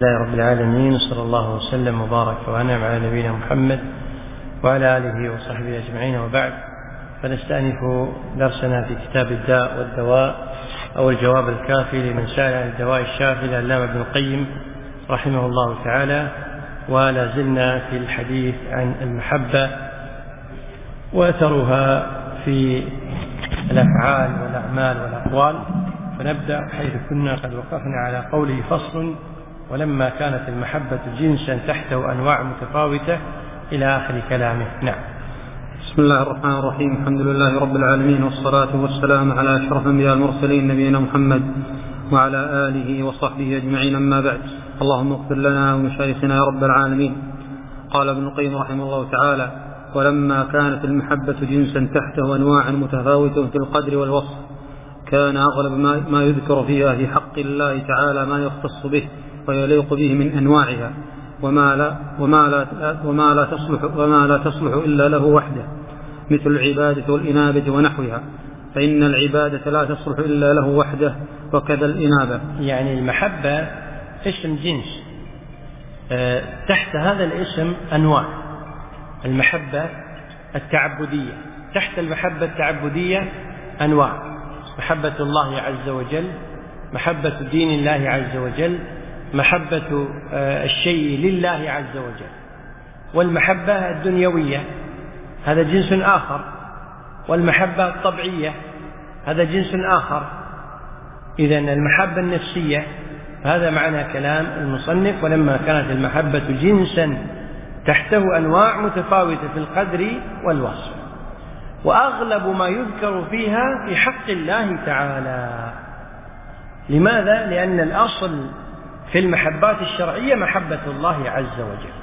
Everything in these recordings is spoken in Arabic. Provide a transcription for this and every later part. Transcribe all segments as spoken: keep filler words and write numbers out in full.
الله رب العالمين، صلى الله وسلم وبارك وأنعم على نبينا محمد وعلى آله وصحبه أجمعين، وبعد، فنستأنف درسنا في كتاب الداء والدواء أو الجواب الكافي لمن سأل عن الدواء الشافي للعلامة ابن القيم رحمه الله تعالى. ولا زلنا في الحديث عن المحبة وأثرها في الأفعال والأعمال والأقوال، فنبدأ حيث كنا قد وقفنا على قوله: فصل: ولما كانت المحبة جنسا تحته أنواع متفاوتة، إلى آخر كلامه. نعم. بسم الله الرحمن الرحيم. الحمد لله رب العالمين، والصلاة والسلام على أشرف الأنبياء المرسلين نبينا محمد وعلى آله وصحبه أجمعين، أما بعد. اللهم اغفر لنا ومشايخنا يا رب العالمين. قال ابن القيم رحمه الله تعالى: ولما كانت المحبة جنسا تحته أنواع متفاوتة في القدر والوصف، كان أغلب ما يذكر فيها في حق الله تعالى ما يختص به ويليق به من أنواعها، وما لا, وما لا, وما لا, تصلح, وما لا تصلح إلا له وحده، مثل العبادة والإنابة ونحوها، فإن العبادة لا تصلح إلا له وحده، وكذا الإنابة. يعني المحبة اسم جنس، أه تحت هذا الاسم أنواع. المحبة التعبدية، تحت المحبة التعبدية أنواع: محبة الله عز وجل، محبة دين الله عز وجل، محبة الشيء لله عز وجل، والمحبة الدنيوية هذا جنس آخر، والمحبة الطبيعية هذا جنس آخر. إذن المحبة النفسية، هذا معنى كلام المصنف: ولما كانت المحبة جنسا تحته أنواع متفاوتة في القدر والوصف، وأغلب ما يذكر فيها في حق الله تعالى. لماذا؟ لأن الأصل في المحبات الشرعية محبة الله عز وجل،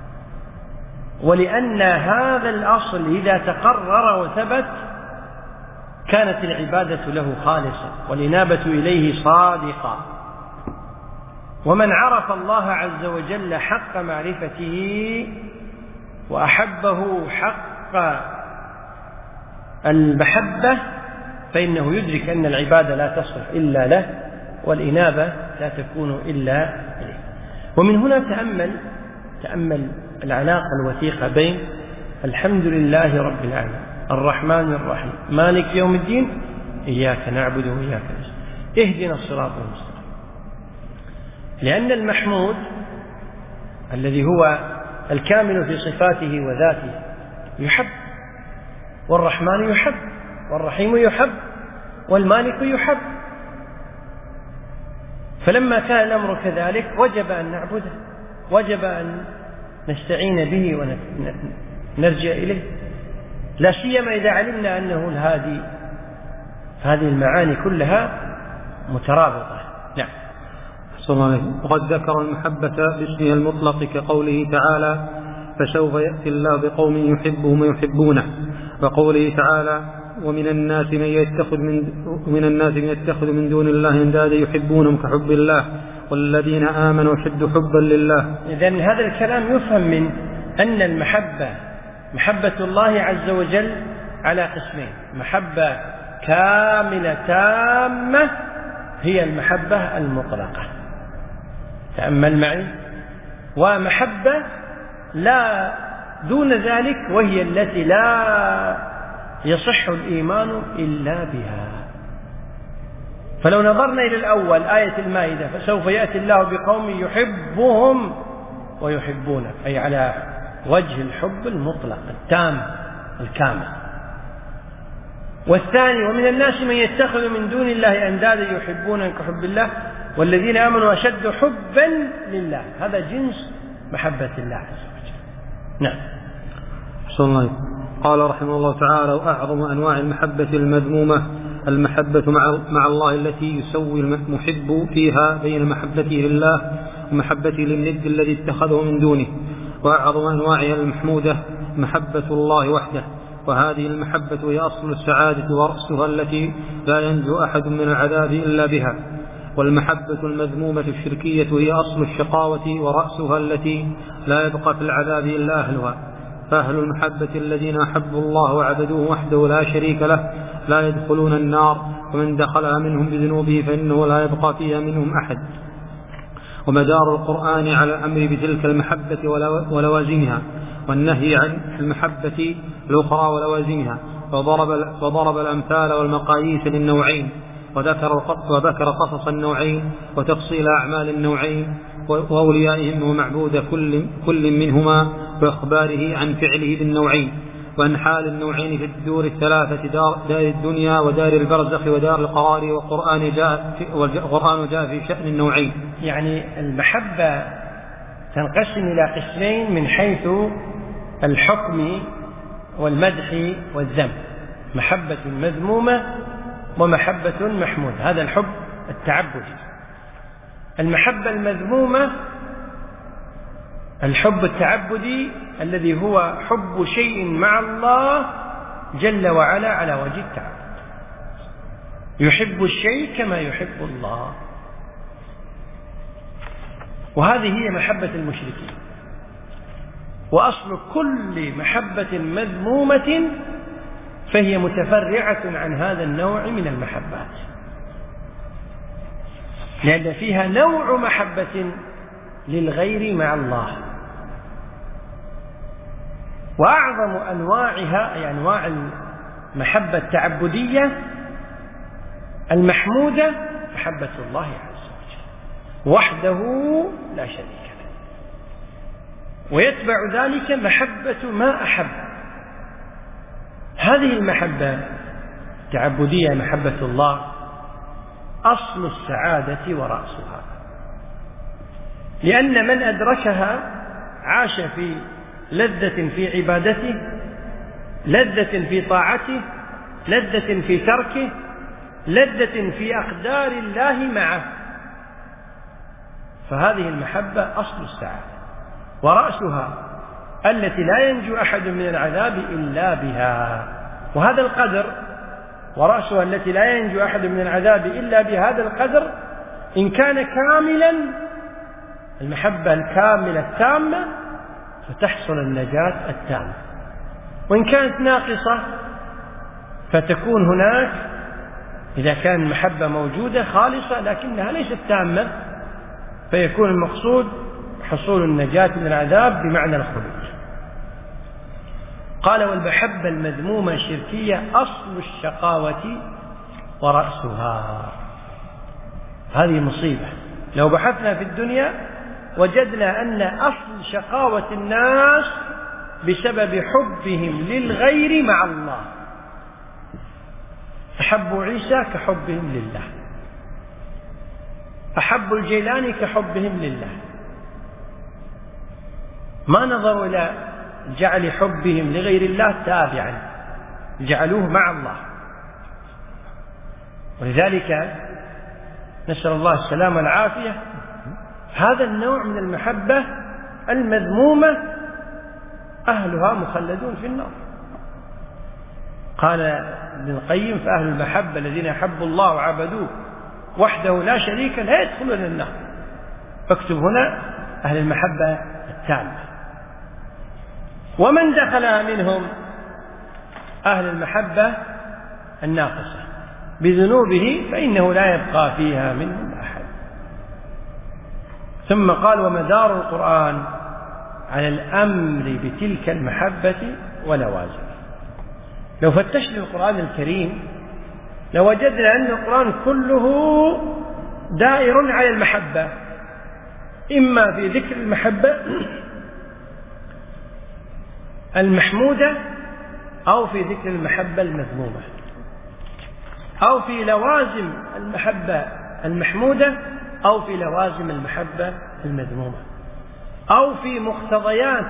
ولأن هذا الأصل إذا تقرر وثبت كانت العبادة له خالصة والإنابة إليه صادقة. ومن عرف الله عز وجل حق معرفته وأحبه حق المحبة، فإنه يدرك أن العبادة لا تصلح إلا له، والإنابة لا تكون إلا إليه. ومن هنا تأمل تأمل العلاقة الوثيقة بين الحمد لله رب العالمين الرحمن الرحيم مالك يوم الدين إياك نعبد وإياك نستعين اهدنا الصراط المستقيم. لأن المحمود الذي هو الكامل في صفاته وذاته يحب، والرحمن يحب، والرحيم يحب، والمالك يحب. فلما كان الأمر كذلك وجب أن نعبده، وجب أن نستعين به ونرجع إليه، لا سيما إذا علمنا أنه الهادي. هذه المعاني كلها مترابطة. نعم. وقد ذكر المحبة باسمها المطلق كقوله تعالى: فسوف يأتي الله بقوم يحبهم ويحبونه، وقوله تعالى: ومن الناس من يتخذ من ومن الناس من يتخذ من دون الله اندادا يحبونهم كحب الله والذين آمنوا أشد حبا لله. إذن هذا الكلام يفهم من أن المحبة محبة الله عز وجل على قسمين: محبة كاملة تامة هي المحبة المطلقة، تأمل معي، ومحبة لا دون ذلك وهي التي لا يصح الإيمان إلا بها. فلو نظرنا إلى الأول آية المائدة: فسوف يأتي الله بقوم يحبهم ويحبونه، أي على وجه الحب المطلق التام الكامل. والثاني: ومن الناس من يتخذ من دون الله أندادا يحبونهم كحب الله والذين آمنوا أشد حبا لله. هذا جنس محبة الله عز وجل. نعم. صلى الله عليه وسلم. قال رحمه الله تعالى: وأعظم أنواع المحبة المذمومة المحبة مع, مع الله التي يسوي المحب فيها بين محبته لله ومحبته للند الذي اتخذه من دونه. وأعظم أنواعها المحمودة محبة الله وحده، وهذه المحبة هي أصل السعادة ورأسها التي لا ينجو أحد من العذاب إلا بها. والمحبة المذمومة الشركية هي أصل الشقاوة ورأسها التي لا يبقى في العذاب إلا أهلها. فأهل المحبة الذين أحبوا الله وعبدوه وحده لا شريك له لا يدخلون النار، ومن دخلها منهم بذنوبه فإنه لا يبقى فيها منهم أحد. ومدار القرآن على الأمر بتلك المحبة ولوازمها، والنهي عن المحبة الأخرى ولوازمها، وضرب, وضرب الأمثال والمقاييس للنوعين، وذكر, وذكر قصص النوعين وتفصيل أعمال النوعين وأوليائهم ومعبود كل, كل منهما، وإخباره عن فعله بالنوعين، وعن حال النوعين في الدور الثلاثة، دار, دار الدنيا ودار البرزخ ودار القرار، والقرآن جاء في, والقرآن جاء في شأن النوعين. يعني المحبة تنقسم إلى قسمين من حيث الحكم والمدح والذم: محبة مذمومة ومحبة محمودة. هذا الحب التعبدي. المحبة المذمومة الحب التعبدي الذي هو حب شيء مع الله جل وعلا على وجه التعبد، يحب الشيء كما يحب الله، وهذه هي محبة المشركين. وأصل كل محبة مذمومة فهي متفرعة عن هذا النوع من المحبات، لأن فيها نوع محبة للغير مع الله. وأعظم أنواعها أي أنواع المحبة التعبدية المحمودة محبة الله عز وجل وحده لا شريك له، ويتبع ذلك محبة ما أحب. هذه المحبة التعبدية محبة الله أصل السعادة ورأسها، لأن من أدركها عاش في لذة في عبادته، لذة في طاعته، لذة في تركه، لذة في أقدار الله معه. فهذه المحبة أصل السعادة ورأسها التي لا ينجو أحد من العذاب إلا بها. وهذا القدر ورأسها التي لا ينجو أحد من العذاب إلا بهذا القدر إن كان كاملا، المحبة الكاملة التامة، فتحصل النجاة التامة. وإن كانت ناقصة فتكون هناك، إذا كان المحبة موجودة خالصة لكنها ليست تامة، فيكون المقصود حصول النجاة من العذاب بمعنى الخلود. قال: والمحبة المذمومة الشركية أصل الشقاوة ورأسها. هذه مصيبة. لو بحثنا في الدنيا وجدنا أن أصل شقاوة الناس بسبب حبهم للغير مع الله. أحبوا عيسى كحبهم لله، أحبوا الجيلاني كحبهم لله، ما نظروا إلى جعل حبهم لغير الله تابعا، جعلوه مع الله. ولذلك نسأل الله السلامة والعافية. هذا النوع من المحبة المذمومة أهلها مخلدون في النار. قال ابن القيم: فأهل المحبة الذين يحبوا الله وعبدوه وحده لا شريك لا يدخلون النار. فاكتب هنا أهل المحبة التامة. ومن دخلها منهم أهل المحبة الناقصة بذنوبه فإنه لا يبقى فيها منهم أحد. ثم قال: ومدار القرآن على الأمر بتلك المحبة ولوازمه. لو فتشنا القرآن الكريم لوجدنا أن القرآن كله دائر على المحبة، إما في ذكر المحبة المحمودة أو في ذكر المحبة المذمومة، أو في لوازم المحبة المحمودة أو في لوازم المحبة المذمومة، أو في مقتضيات،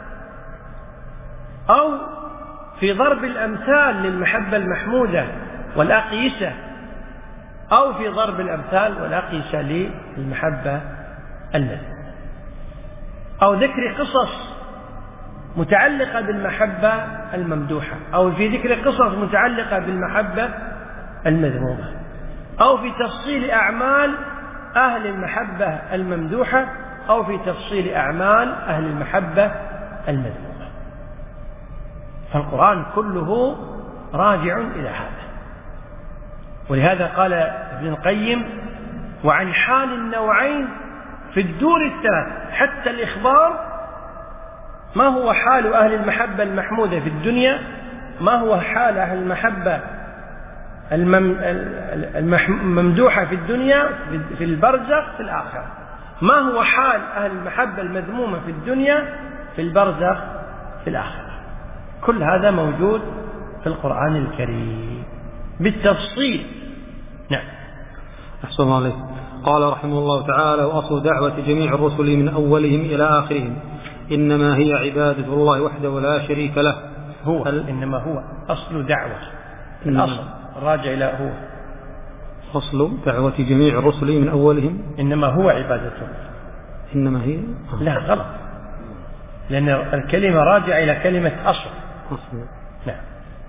أو في ضرب الأمثال للمحبة المحمودة والأقيسة، أو في ضرب الأمثال والأقيسة للمحبة المذمومة، أو ذكر قصص متعلقة بالمحبة الممدوحة، أو في ذكر قصص متعلقة بالمحبة المذمومة، أو في تفصيل أعمال أهل المحبة الممدوحة، أو في تفصيل أعمال أهل المحبة المذمومة. فالقرآن كله راجع إلى هذا. ولهذا قال ابن القيم: وعن حال النوعين في في الدور الثلاث حتى الإخبار ما هو حال أهل المحبة المحمودة في الدنيا، ما هو حال أهل المحبة الممدوحة في الدنيا في البرزخ في الآخرة، ما هو حال أهل المحبة المذمومة في الدنيا في البرزخ في الآخرة. كل هذا موجود في القرآن الكريم بالتفصيل. نعم. أحسن الله عليك. قال رحمه الله تعالى: وأصل دعوة جميع الرسل من أولهم إلى آخرهم إنما هي عبادة الله وحده لا شريك له. هو إنما هو أصل دعوة، الأصل راجع إلى هو أصل دعوة جميع الرسل من أولهم إنما هو عبادة الله. إنما هي آه. لا غلط، لأن الكلمة راجع إلى كلمة أصل. أصل. نعم.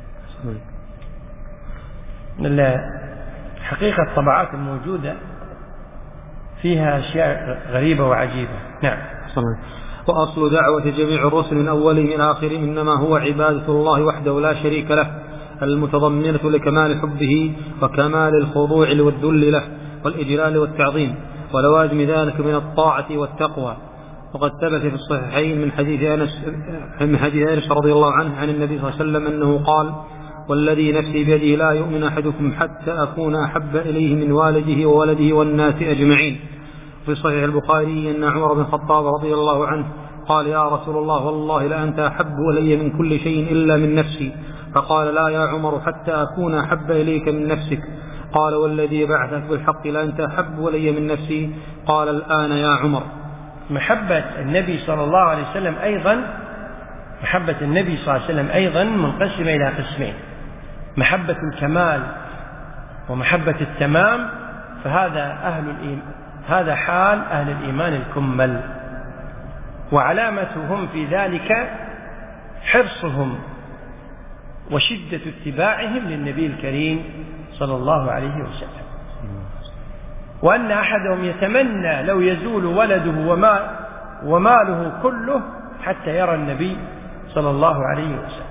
حقيقة الطبعات الموجودة فيها أشياء غريبة وعجيبة. نعم. وأصل دعوة جميع الرسل من أولهم إلى آخرهم إنما هو عبادة الله وحده لا شريك له، المتضمنة لكمال حبه وكمال الخضوع والذل له والإجلال والتعظيم ولوازم ذلك من الطاعة والتقوى. وقد ثبت في الصحيحين من حديث أنس من حديث أنس رضي الله عنه عن النبي صلى الله عليه وسلم أنه قال: والذي نفسي بيده لا يؤمن أحدكم حتى أكون أحب إليه من والده وولده والناس أجمعين. في صحيح البخاري أن عمر بن الخطاب رضي الله عنه قال: يا رسول الله والله لأنت أحب إلي من كل شيء إلا من نفسي. فقال: لا يا عمر حتى أكون أحب إليك من نفسك. قال: والذي بعثك بالحق لأنت أحب إلي من نفسي. قال: الآن يا عمر. محبة النبي صلى الله عليه وسلم أيضا محبة النبي صلى الله عليه وسلم أيضا منقسمة إلى قسمين: محبة الكمال ومحبة التمام، فهذا أهل الإيمان، هذا حال أهل الإيمان الكمل، وعلامتهم في ذلك حرصهم وشدة اتباعهم للنبي الكريم صلى الله عليه وسلم، وأن أحدهم يتمنى لو يزول ولده وما وماله كله حتى يرى النبي صلى الله عليه وسلم.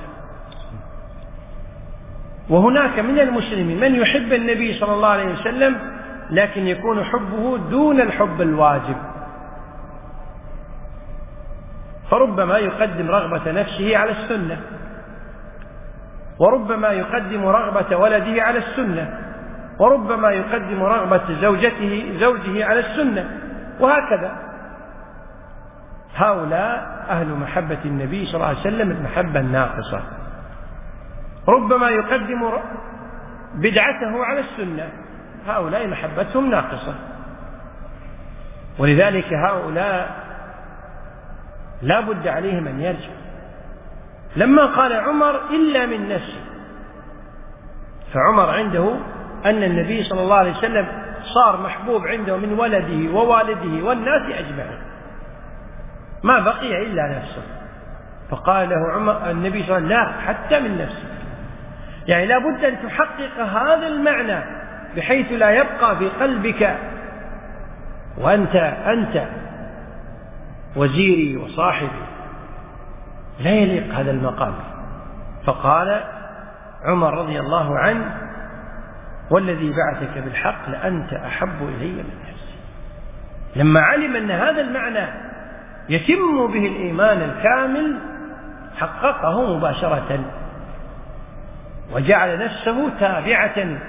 وهناك من المسلمين من يحب النبي صلى الله عليه وسلم لكن يكون حبه دون الحب الواجب، فربما يقدم رغبة نفسه على السنة، وربما يقدم رغبة ولده على السنة، وربما يقدم رغبة زوجته زوجه على السنة، وهكذا. هؤلاء أهل محبة النبي صلى الله عليه وسلم المحبة الناقصة. ربما يقدم بدعته على السنة، هؤلاء محبتهم ناقصة. ولذلك هؤلاء لا بد عليهم أن يرجع. لما قال عمر: إلا من نفسي، فعمر عنده أن النبي صلى الله عليه وسلم صار محبوب عنده من ولده ووالده والناس أجمعين، ما بقي إلا نفسه. فقال له عمر النبي صلى الله عليه وسلم: لا، حتى من نفسك. يعني لا بد أن تحقق هذا المعنى بحيث لا يبقى في قلبك وأنت أنت وزيري وصاحبي، لا يليق هذا المقام. فقال عمر رضي الله عنه: والذي بعثك بالحق لأنت أحب إلي من نفسي. لما علم أن هذا المعنى يتم به الإيمان الكامل حققه مباشرة وجعل نفسه تابعة.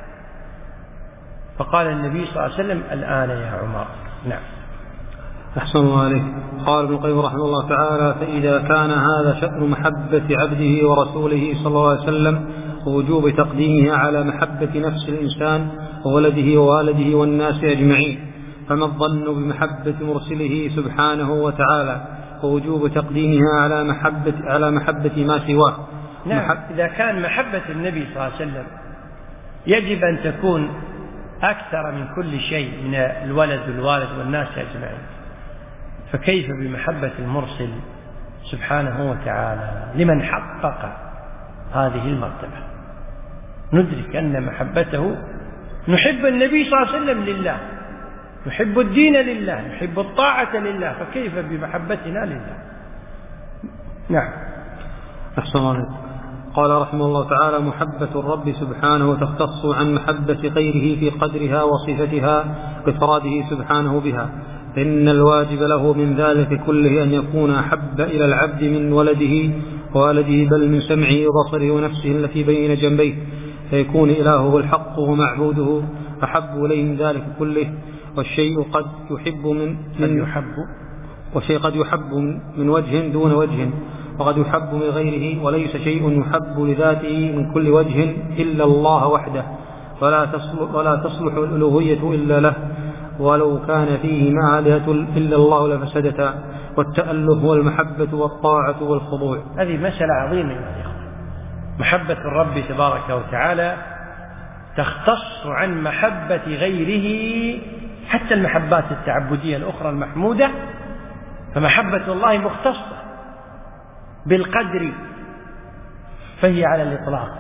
فقال النبي صلى الله عليه وسلم: الآن يا عمر. نعم. أحسن الله عليك. قال ابن القيم رحمه الله تعالى: فإذا كان هذا شأن محبة عبده ورسوله صلى الله عليه وسلم ووجوب تقديمها على محبة نفس الإنسان وولده ووالده والناس أجمعين، فما الظن بمحبة مرسله سبحانه وتعالى ووجوب تقديمها على محبة على محبة ما سواه؟ نعم. محب... إذا كان محبة النبي صلى الله عليه وسلم يجب أن تكون أكثر من كل شيء من الولد والوالد والناس أجمعين، فكيف بمحبة المرسل سبحانه وتعالى لمن حقق هذه المرتبة؟ ندرك أن محبته، نحب النبي صلى الله عليه وسلم لله، نحب الدين لله، نحب الطاعة لله، فكيف بمحبتنا لله؟ نعم. أحسن الله. قال رحمه الله تعالى: محبة الرب سبحانه تختص عن محبة غيره في قدرها وصفتها وإفراده سبحانه بها، إن الواجب له من ذلك كله أن يكون أحب إلى العبد من ولده ووالده، بل من سمعه وبصره ونفسه التي بين جنبيه، فيكون إلهه الحق ومعبوده أحب إليه من ذلك كله. والشيء قد يحب من, من يحب والشيء قد يحب من وجه دون وجه، وقد يحب من غيره، وليس شيء يحب لذاته من كل وجه إلا الله وحده، ولا تصلح, ولا تصلح الألوهية إلا له، ولو كان فيه ما آلهة إلا الله لفسدتا. والتأله والمحبة والطاعة والخضوع. هذه مسألة عظيمة يا إخوة. محبة الرب تبارك وتعالى تختص عن محبة غيره، حتى المحبات التعبدية الأخرى المحمودة، فمحبة الله مختصة بالقدر فهي على الإطلاق،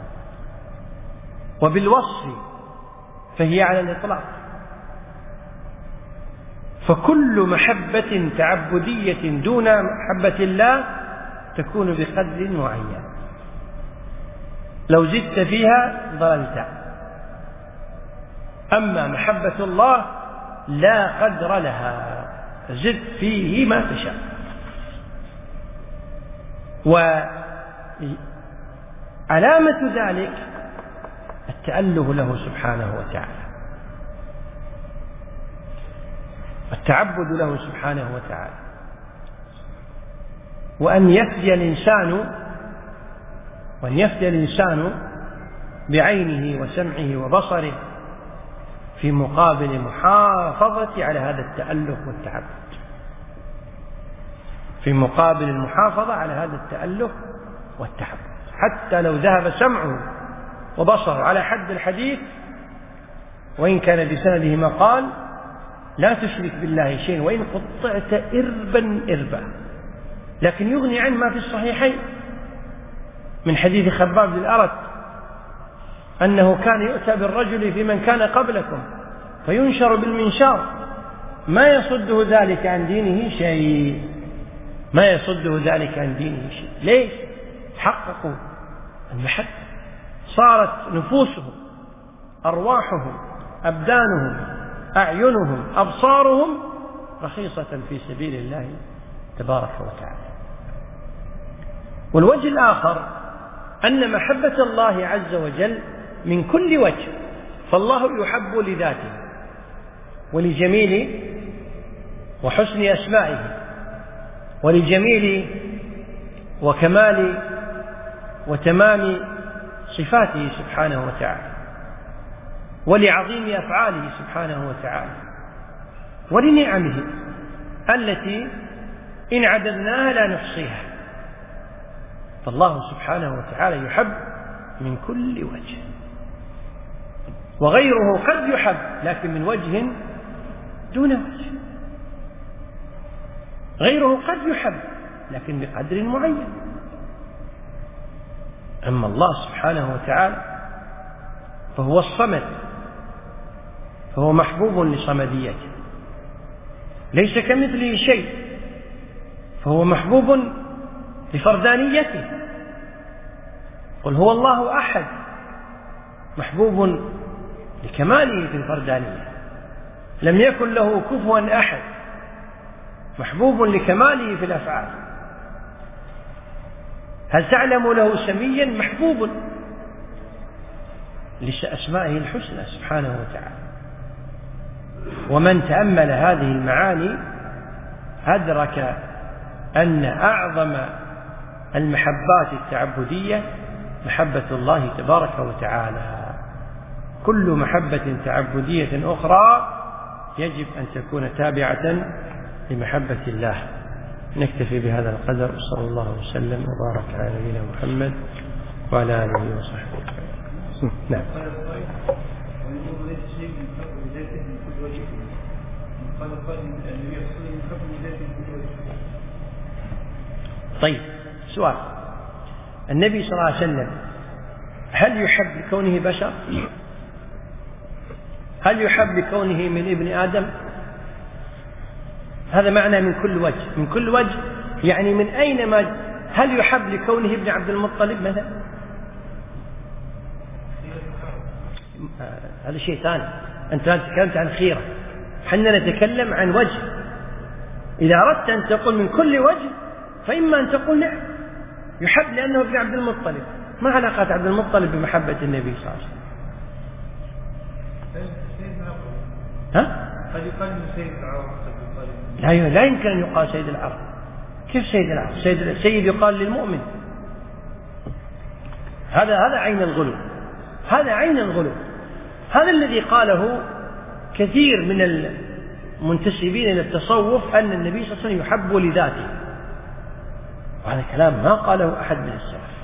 وبالوصف فهي على الإطلاق. فكل محبة تعبدية دون محبة الله تكون بقدر معين، لو زدت فيها ضللت. أما محبة الله لا قدر لها، زد فيه ما تشاء. وعلامة ذلك التأله له سبحانه وتعالى، التعبد له سبحانه وتعالى، وأن يفدي الإنسان وأن يفدي الإنسان بعينه وسمعه وبصره في مقابل محافظة على هذا التأله والتعبد، في مقابل المحافظة على هذا التأله والتعبد. حتى لو ذهب سمعه وبصره على حد الحديث، وإن كان بسنده مقال، لا تشرك بالله شيئا وإن قطعت إربا إربا، لكن يغني عن ما في الصحيحين من حديث خباب بن الأرت أنه كان يؤتى بالرجل في من كان قبلكم فينشر بالمنشار، ما يصده ذلك عن دينه شيء، ما يصده ذلك عن دينه شيء. ليش؟ حققوا المحبة، صارت نفوسهم، أرواحهم، أبدانهم، أعينهم، أبصارهم رخيصة في سبيل الله تبارك وتعالى. والوجه الآخر أن محبة الله عز وجل من كل وجه، فالله يحب لذاته ولجميل وحسن أسمائه ولجميل وكمال وتمام صفاته سبحانه وتعالى، ولعظيم أفعاله سبحانه وتعالى، ولنعمه التي إن عددناها لا نحصيها. فالله سبحانه وتعالى يحب من كل وجه، وغيره قد يحب لكن من وجه دون وجه، غيره قد يحب لكن بقدر معين. أما الله سبحانه وتعالى فهو الصمد، فهو محبوب لصمديته، ليس كمثله شيء، فهو محبوب لفردانيته. قل هو الله أحد، محبوب لكماله في الفردانية، لم يكن له كفوا أحد، محبوب لكماله في الأفعال. هل تعلم له سميا؟ محبوب لأسمائه الحسنى سبحانه وتعالى. ومن تأمل هذه المعاني أدرك أن أعظم المحبات التعبدية محبة الله تبارك وتعالى. كل محبة تعبدية أخرى يجب أن تكون تابعة لمحبة الله. نكتفي بهذا القدر، صلى الله وسلم وبارك على نبينا محمد وعلى آله وصحبه. نعم. طيب، سؤال: النبي صلى الله عليه وسلم هل يحب لكونه بشر؟ هل يحب لكونه من ابن آدم؟ هذا معنى من كل وجه. من كل وجه يعني من أين ما هل يحب لكونه ابن عبد المطلب مثلا؟ هذا شيء ثاني. أنت تكلمت عن خيرة، حنا نتكلم عن وجه. إذا أردت أن تقول من كل وجه فإما أن تقول نعم يحب لأنه ابن عبد المطلب. ما علاقة عبد المطلب بمحبة النبي صلى الله عليه وسلم؟ ها؟ قد يقال من سيد العرب. لا لا يمكن أن يقال سيد العرب. كيف سيد العرب؟ سيد, سيد يقال للمؤمن. هذا هذا عين الغلو. هذا عين الغلو. هذا الذي قاله كثير من المنتسبين إلى التصوف أن النبي صلى الله عليه وسلم يحب لذاته. وهذا كلام ما قاله أحد من السلف.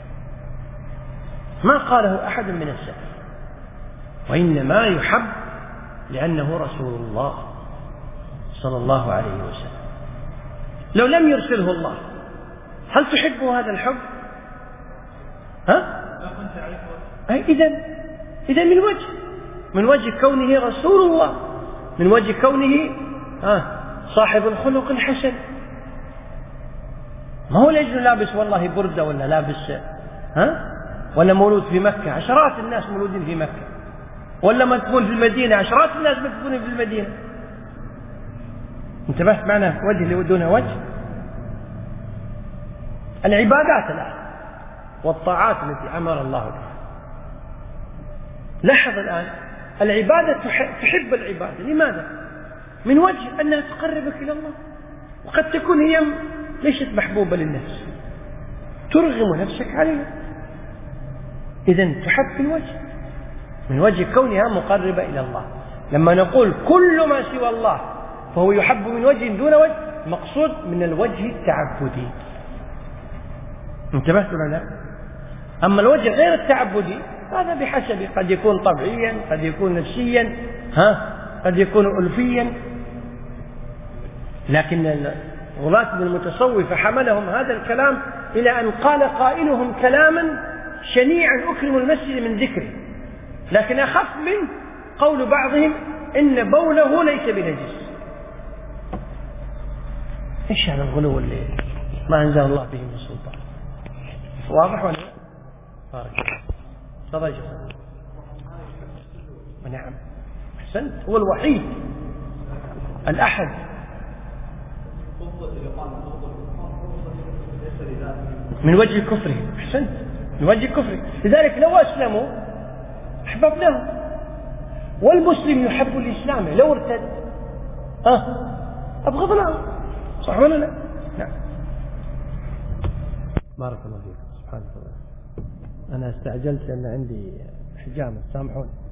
ما قاله أحد من السلف. وإنما يحب لأنه رسول الله صلى الله عليه وسلم. لو لم يرسله الله هل تحبه هذا الحب؟ ها؟ إذن إذن من وجه من وجه كونه رسول الله، من وجه كونه ها صاحب الخلق الحسن. ما هو لأجل لابس والله بردة ولا لابس ها ولا مولود في مكة، عشرات الناس مولودين في مكة، ولا مدفون في المدينة، عشرات الناس مدفونين في المدينة. انتبهت معنا وجه اللي دون وجه. العبادات الآن والطاعات التي أمر الله بها، لاحظ الآن العبادة تحب العبادة. لماذا؟ من وجه أنها تقربك إلى الله، وقد تكون هي ليست محبوبة للنفس ترغم نفسك عليها. إذن تحب من وجه من وجه كونها مقربة إلى الله. لما نقول كل ما سوى الله فهو يحب من وجه دون وجه، مقصود من الوجه التعبدي. انتبهت ولا لا؟ أما الوجه غير التعبدي هذا بحسب، قد يكون طبيعيا، قد يكون نفسيا، ها قد يكون ألفيا. لكن غلاة من المتصوفة حملهم هذا الكلام إلى أن قال قائلهم كلاما شنيعا أكرم المسجد من ذكره، لكن أخف منه قول بعضهم إن بوله ليس بنجس. إيش هذا الغلو اللي ما أنزل الله به من سلطان؟ واضح ولا لا؟ تفضل. نعم أحسنت. هو الوحيد الأحد. من وجه كفره. أحسنت، من وجه كفره. لذلك لو أسلموا أحببناهم، والمسلم يحب الإسلام. لو ارتد أه أبغضناه. صح ولا لا؟ نعم. بارك الله فيك. سبحان الله. أنا استعجلت لأن عندي حجامة، سامحوني.